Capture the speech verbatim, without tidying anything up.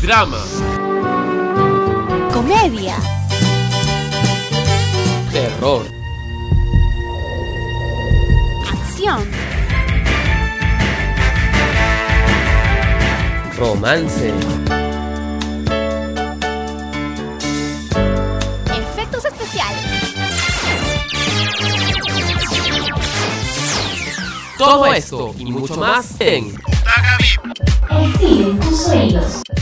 Drama. Comedia. Terror. Acción. Romance. Efectos especiales. Todo esto y mucho más en Butaca V I P. El cine en tus sueños.